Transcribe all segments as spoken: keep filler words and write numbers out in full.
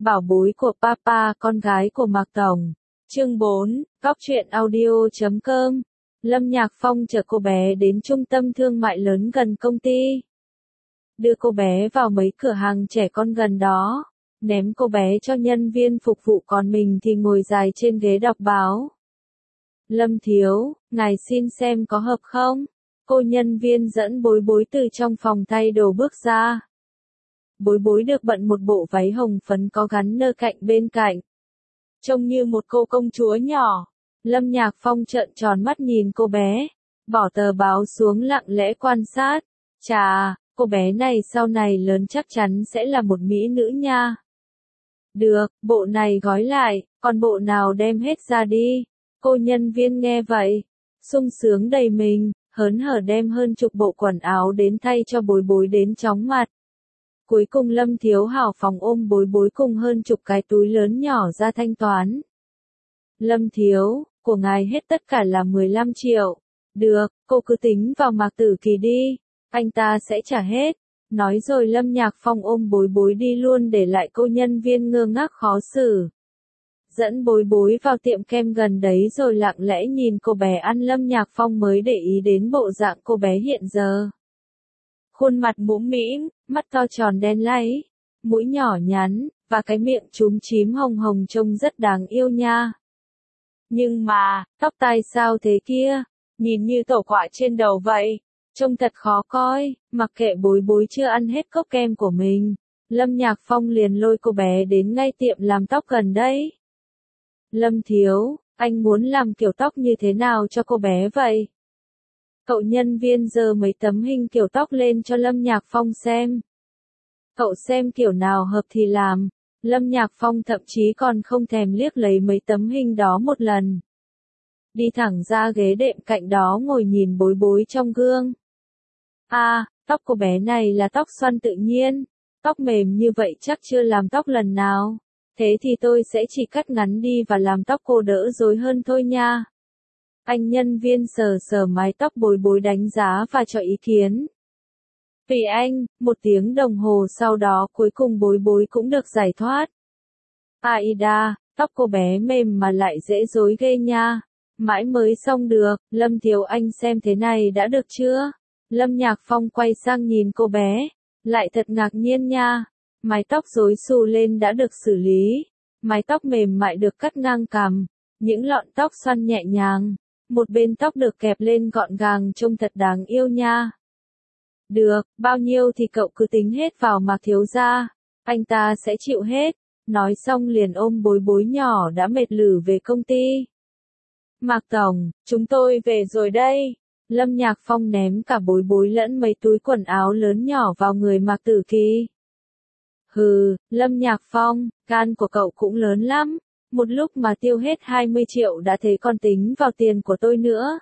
Bảo bối của Papa, con gái của Mạc Tổng. Chương bốn, Góc truyện audio chấm com. Lâm Nhạc Phong chở cô bé đến trung tâm thương mại lớn gần công ty. Đưa cô bé vào mấy cửa hàng trẻ con gần đó. Ném cô bé cho nhân viên phục vụ, còn mình thì ngồi dài trên ghế đọc báo. Lâm thiếu, ngài xin xem có hợp không? Cô nhân viên dẫn Bối Bối từ trong phòng thay đồ bước ra. Bối Bối được bận một bộ váy hồng phấn có gắn nơ cạnh bên cạnh. Trông như một cô công chúa nhỏ. Lâm Nhạc Phong trợn tròn mắt nhìn cô bé, bỏ tờ báo xuống lặng lẽ quan sát. Chà, cô bé này sau này lớn chắc chắn sẽ là một mỹ nữ nha. Được, bộ này gói lại, còn bộ nào đem hết ra đi. Cô nhân viên nghe vậy, sung sướng đầy mình, hớn hở đem hơn chục bộ quần áo đến thay cho Bối Bối đến chóng mặt. Cuối cùng Lâm thiếu hào phóng ôm Bối Bối cùng hơn chục cái túi lớn nhỏ ra thanh toán. Lâm thiếu, của ngài hết tất cả là mười lăm triệu. Được, cô cứ tính vào Mạc Tử Kỳ đi, anh ta sẽ trả hết. Nói rồi Lâm Nhạc Phong ôm Bối Bối đi luôn, để lại cô nhân viên ngơ ngác khó xử. Dẫn Bối Bối vào tiệm kem gần đấy rồi lặng lẽ nhìn cô bé ăn. Lâm Nhạc Phong mới để ý đến bộ dạng cô bé hiện giờ. Khuôn mặt mũm mĩm, mắt to tròn đen láy, mũi nhỏ nhắn, và cái miệng chúm chím hồng hồng trông rất đáng yêu nha. Nhưng mà, tóc tai sao thế kia, nhìn như tổ quạ trên đầu vậy, trông thật khó coi. Mặc kệ Bối Bối chưa ăn hết cốc kem của mình, Lâm Nhạc Phong liền lôi cô bé đến ngay tiệm làm tóc gần đây. Lâm thiếu, anh muốn làm kiểu tóc như thế nào cho cô bé vậy? Cậu nhân viên giơ mấy tấm hình kiểu tóc lên cho Lâm Nhạc Phong xem. Cậu xem kiểu nào hợp thì làm. Lâm Nhạc Phong thậm chí còn không thèm liếc lấy mấy tấm hình đó một lần. Đi thẳng ra ghế đệm cạnh đó ngồi nhìn Bối Bối trong gương. À, tóc cô bé này là tóc xoăn tự nhiên. Tóc mềm như vậy chắc chưa làm tóc lần nào. Thế thì tôi sẽ chỉ cắt ngắn đi và làm tóc cô đỡ rối hơn thôi nha. Anh nhân viên sờ sờ mái tóc Bối Bối đánh giá và cho ý kiến. Vì anh, một tiếng đồng hồ sau đó cuối cùng Bối Bối cũng được giải thoát. Aida, tóc cô bé mềm mà lại dễ rối ghê nha. Mãi mới xong được, Lâm thiếu anh xem thế này đã được chưa? Lâm Nhạc Phong quay sang nhìn cô bé, lại thật ngạc nhiên nha. Mái tóc rối xù lên đã được xử lý, mái tóc mềm mại được cắt ngang cằm, những lọn tóc xoăn nhẹ nhàng, một bên tóc được kẹp lên gọn gàng trông thật đáng yêu nha. Được, bao nhiêu thì cậu cứ tính hết vào Mạc thiếu gia, anh ta sẽ chịu hết. Nói xong liền ôm Bối Bối nhỏ đã mệt lử về công ty. Mạc Tổng, chúng tôi về rồi đây. Lâm Nhạc Phong ném cả Bối Bối lẫn mấy túi quần áo lớn nhỏ vào người Mạc Tử Kỳ. Hừ, Lâm Nhạc Phong, gan của cậu cũng lớn lắm. Một lúc mà tiêu hết hai mươi triệu đã thế còn tính vào tiền của tôi nữa.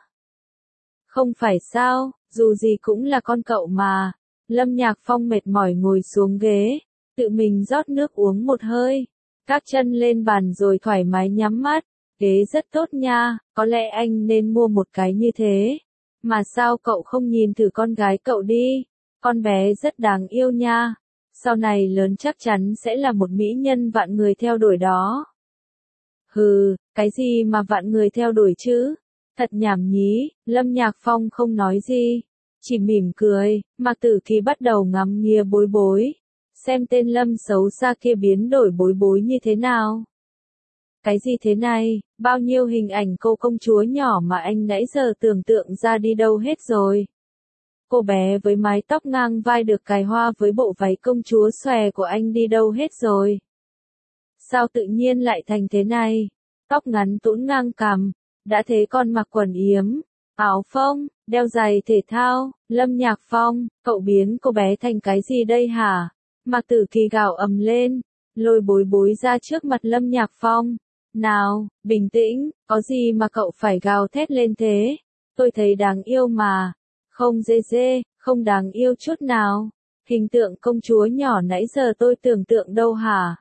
Không phải sao, dù gì cũng là con cậu mà. Lâm Nhạc Phong mệt mỏi ngồi xuống ghế, tự mình rót nước uống một hơi, gác chân lên bàn rồi thoải mái nhắm mắt. Ghế rất tốt nha, có lẽ anh nên mua một cái như thế. Mà sao cậu không nhìn thử con gái cậu đi, con bé rất đáng yêu nha. Sau này lớn chắc chắn sẽ là một mỹ nhân vạn người theo đuổi đó. Hừ, cái gì mà vạn người theo đuổi chứ? Thật nhảm nhí. Lâm Nhạc Phong không nói gì, chỉ mỉm cười. Mạc Tử Kỳ bắt đầu ngắm nghía Bối Bối, xem tên Lâm xấu xa kia biến đổi Bối Bối như thế nào. Cái gì thế này, bao nhiêu hình ảnh cô công chúa nhỏ mà anh nãy giờ tưởng tượng ra đi đâu hết rồi. Cô bé với mái tóc ngang vai được cài hoa với bộ váy công chúa xòe của anh đi đâu hết rồi. Sao tự nhiên lại thành thế này? Tóc ngắn tũn ngang cằm, đã thế còn mặc quần yếm, áo phông, đeo giày thể thao. Lâm Nhạc Phong, cậu biến cô bé thành cái gì đây hả? Mạc Tử Kỳ gào ầm lên, lôi Bối Bối ra trước mặt Lâm Nhạc Phong. Nào, bình tĩnh, có gì mà cậu phải gào thét lên thế? Tôi thấy đáng yêu mà. Không dê dê, không đáng yêu chút nào. Hình tượng công chúa nhỏ nãy giờ tôi tưởng tượng đâu hả?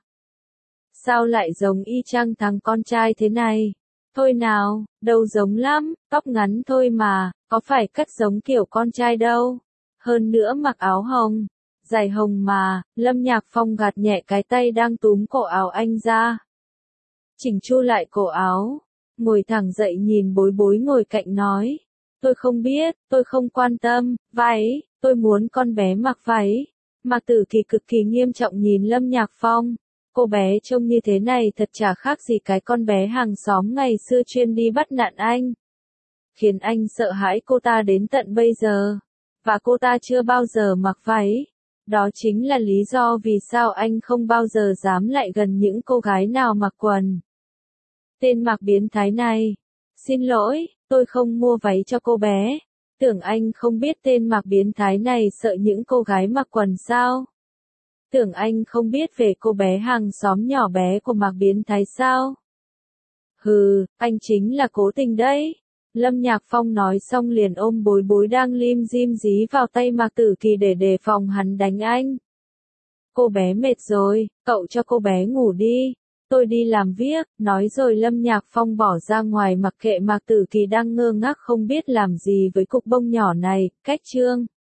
Sao lại giống y chang thằng con trai thế này? Thôi nào, đâu giống lắm, tóc ngắn thôi mà, có phải cắt giống kiểu con trai đâu. Hơn nữa mặc áo hồng, Dài hồng mà, Lâm Nhạc Phong gạt nhẹ cái tay đang túm cổ áo anh ra. Chỉnh chu lại cổ áo, ngồi thẳng dậy nhìn bối bối ngồi cạnh nói. Tôi không biết, tôi không quan tâm, váy, tôi muốn con bé mặc váy. Mạc Tử Kỳ cực kỳ nghiêm trọng nhìn Lâm Nhạc Phong. Cô bé trông như thế này thật chả khác gì cái con bé hàng xóm ngày xưa chuyên đi bắt nạt anh. Khiến anh sợ hãi cô ta đến tận bây giờ. Và cô ta chưa bao giờ mặc váy. Đó chính là lý do vì sao anh không bao giờ dám lại gần những cô gái nào mặc quần. Tên Mạc biến thái này. Xin lỗi, tôi không mua váy cho cô bé. Tưởng anh không biết tên Mạc biến thái này sợ những cô gái mặc quần sao? Tưởng anh không biết về cô bé hàng xóm nhỏ bé của Mạc biến thái sao? Hừ, anh chính là cố tình đấy. Lâm Nhạc Phong nói xong liền ôm bối bối đang lim dim dí vào tay Mạc Tử Kỳ để đề phòng hắn đánh anh. Cô bé mệt rồi, cậu cho cô bé ngủ đi. Tôi đi làm việc, nói rồi Lâm Nhạc Phong bỏ ra ngoài mặc kệ Mạc Tử Kỳ đang ngơ ngác không biết làm gì với cục bông nhỏ này, cách chương.